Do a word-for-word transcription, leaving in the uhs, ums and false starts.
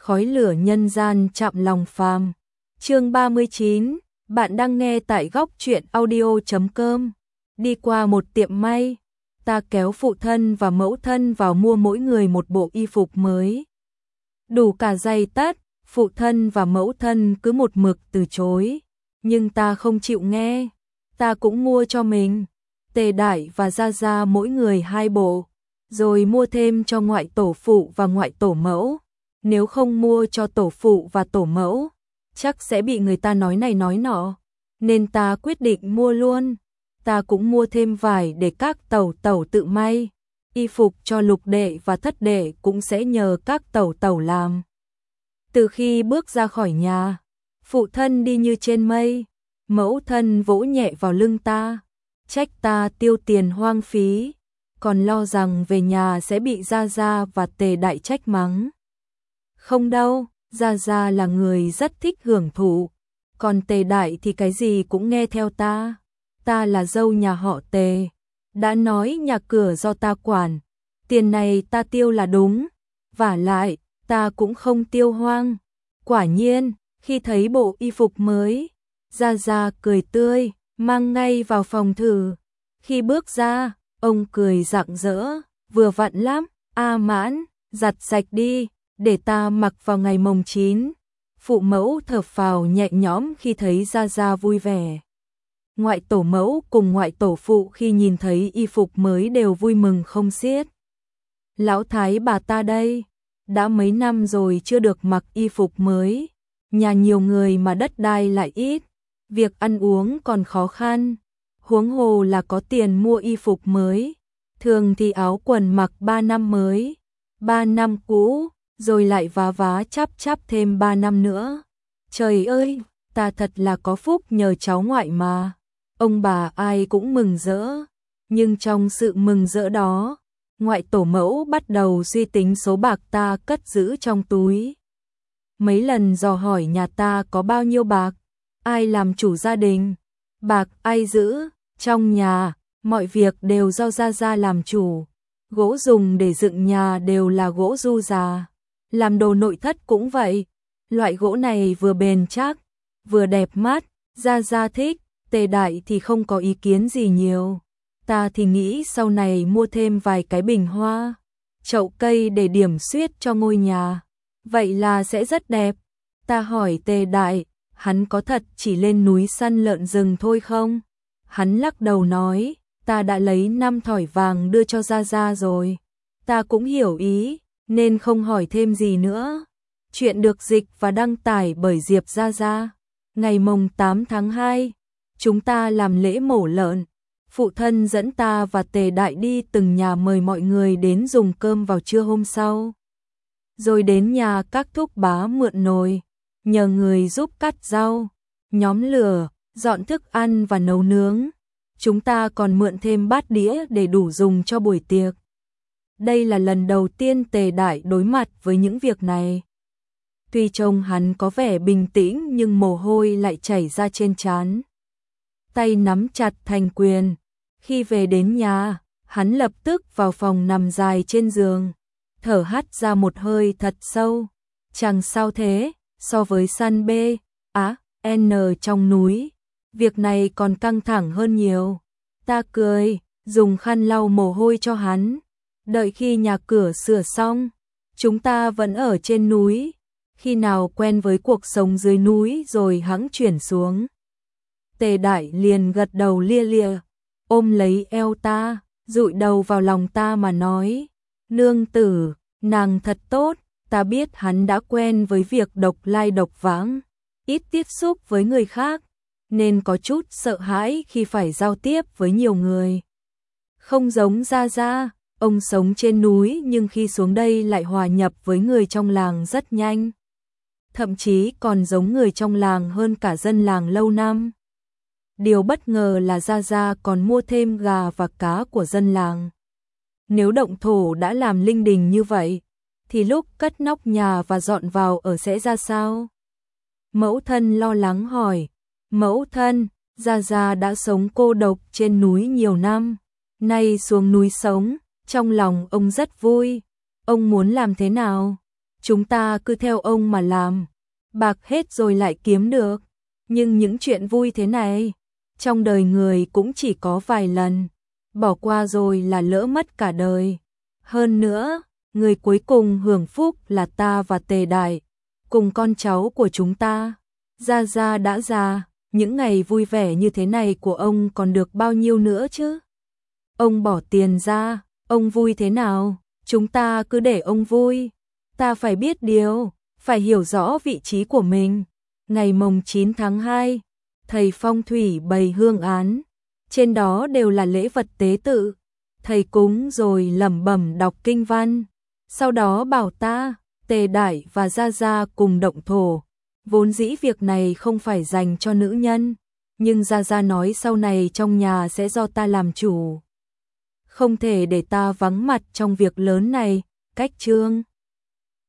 khói lửa nhân gian chạm lòng phàm. Chương ba mươi chín, bạn đang nghe tại góc truyện audio chấm com. Đi qua một tiệm may, ta kéo phụ thân và mẫu thân vào mua mỗi người một bộ y phục mới. Đủ cả giày tất, phụ thân và mẫu thân cứ một mực từ chối, nhưng ta không chịu nghe, ta cũng mua cho mình. Tề Đại và Gia Gia mỗi người hai bộ, rồi mua thêm cho ngoại tổ phụ và ngoại tổ mẫu. Nếu không mua cho tổ phụ và tổ mẫu, chắc sẽ bị người ta nói này nói nọ, nên ta quyết định mua luôn. Ta cũng mua thêm vải để các tẩu tẩu tự may, y phục cho lục đệ và thất đệ cũng sẽ nhờ các tẩu tẩu làm. Từ khi bước ra khỏi nhà, phụ thân đi như trên mây, mẫu thân vỗ nhẹ vào lưng ta, trách ta tiêu tiền hoang phí, còn lo rằng về nhà sẽ bị Gia Gia và Tề Đại trách mắng. Không đâu, Gia Gia là người rất thích hưởng thụ, còn Tề Đại thì cái gì cũng nghe theo ta. Ta là dâu nhà họ Tề, đã nói nhà cửa do ta quản, tiền này ta tiêu là đúng, vả lại, ta cũng không tiêu hoang. Quả nhiên, khi thấy bộ y phục mới, Gia Gia cười tươi, mang ngay vào phòng thử. Khi bước ra, ông cười rạng rỡ, vừa vặn lắm, A Mãn, giặt sạch đi, để ta mặc vào ngày mồng chín. Phụ mẫu thở phào nhẹ nhõm khi thấy Gia Gia vui vẻ. Ngoại tổ mẫu cùng ngoại tổ phụ khi nhìn thấy y phục mới đều vui mừng không xiết. Lão thái bà ta đây, đã mấy năm rồi chưa được mặc y phục mới, nhà nhiều người mà đất đai lại ít, việc ăn uống còn khó khăn, huống hồ là có tiền mua y phục mới. Thường thì áo quần mặc ba năm mới, ba năm cũ, rồi lại vá vá chắp chắp thêm ba năm nữa. Trời ơi, ta thật là có phúc nhờ cháu ngoại mà. Ông bà ai cũng mừng rỡ, nhưng trong sự mừng rỡ đó, ngoại tổ mẫu bắt đầu suy tính số bạc ta cất giữ trong túi. Mấy lần dò hỏi nhà ta có bao nhiêu bạc, ai làm chủ gia đình, bạc ai giữ, trong nhà, mọi việc đều do Gia Gia làm chủ. Gỗ dùng để dựng nhà đều là gỗ du già, làm đồ nội thất cũng vậy. Loại gỗ này vừa bền chắc, vừa đẹp mắt, Gia Gia thích. Tề Đại thì không có ý kiến gì nhiều. Ta thì nghĩ sau này mua thêm vài cái bình hoa, chậu cây để điểm xuyết cho ngôi nhà, vậy là sẽ rất đẹp. Ta hỏi Tề Đại, hắn có thật chỉ lên núi săn lợn rừng thôi không? Hắn lắc đầu nói, ta đã lấy năm thỏi vàng đưa cho Gia Gia rồi. Ta cũng hiểu ý, nên không hỏi thêm gì nữa. Chuyện được dịch và đăng tải bởi Diệp Gia Gia. Ngày mồng tám tháng hai, chúng ta làm lễ mổ lợn. Phụ thân dẫn ta và Tề Đại đi từng nhà mời mọi người đến dùng cơm vào trưa hôm sau. Rồi đến nhà các thúc bá mượn nồi, nhờ người giúp cắt rau, nhóm lửa, dọn thức ăn và nấu nướng. Chúng ta còn mượn thêm bát đĩa để đủ dùng cho buổi tiệc. Đây là lần đầu tiên Tề Đại đối mặt với những việc này. Tuy trông hắn có vẻ bình tĩnh nhưng mồ hôi lại chảy ra trên trán. Tay nắm chặt thành quyền. Khi về đến nhà, hắn lập tức vào phòng nằm dài trên giường, thở hắt ra một hơi thật sâu. Chẳng sao thế, so với săn B, á, N trong núi, việc này còn căng thẳng hơn nhiều. Ta cười, dùng khăn lau mồ hôi cho hắn. Đợi khi nhà cửa sửa xong, chúng ta vẫn ở trên núi. Khi nào quen với cuộc sống dưới núi rồi hẵng chuyển xuống. Tề Đại liền gật đầu lia lịa, ôm lấy eo ta, dụi đầu vào lòng ta mà nói, nương tử, nàng thật tốt. Ta biết hắn đã quen với việc độc lai độc vãng, ít tiếp xúc với người khác, nên có chút sợ hãi khi phải giao tiếp với nhiều người. Không giống Gia Gia, ông sống trên núi nhưng khi xuống đây lại hòa nhập với người trong làng rất nhanh. Thậm chí còn giống người trong làng hơn cả dân làng lâu năm. Điều bất ngờ là Gia Gia còn mua thêm gà và cá của dân làng. Nếu động thổ đã làm linh đình như vậy, thì lúc cất nóc nhà và dọn vào ở sẽ ra sao? Mẫu thân lo lắng hỏi, mẫu thân, Gia Gia đã sống cô độc trên núi nhiều năm, nay xuống núi sống, trong lòng ông rất vui. Ông muốn làm thế nào? chúng ta cứ theo ông mà làm, bạc hết rồi lại kiếm được. Nhưng những chuyện vui thế này, trong đời người cũng chỉ có vài lần, bỏ qua rồi là lỡ mất cả đời. Hơn nữa, người cuối cùng hưởng phúc là ta và Tề Đại, cùng con cháu của chúng ta. Gia Gia đã già, những ngày vui vẻ như thế này của ông còn được bao nhiêu nữa chứ? Ông bỏ tiền ra, ông vui thế nào, chúng ta cứ để ông vui. Ta phải biết điều, phải hiểu rõ vị trí của mình. Ngày mồng chín tháng hai, thầy phong thủy bày hương án, trên đó đều là lễ vật tế tự. Thầy cúng rồi lẩm bẩm đọc kinh văn, sau đó bảo ta, Tề Đại và Gia Gia cùng động thổ. Vốn dĩ việc này không phải dành cho nữ nhân, nhưng Gia Gia nói sau này trong nhà sẽ do ta làm chủ. Không thể để ta vắng mặt trong việc lớn này, cách chương.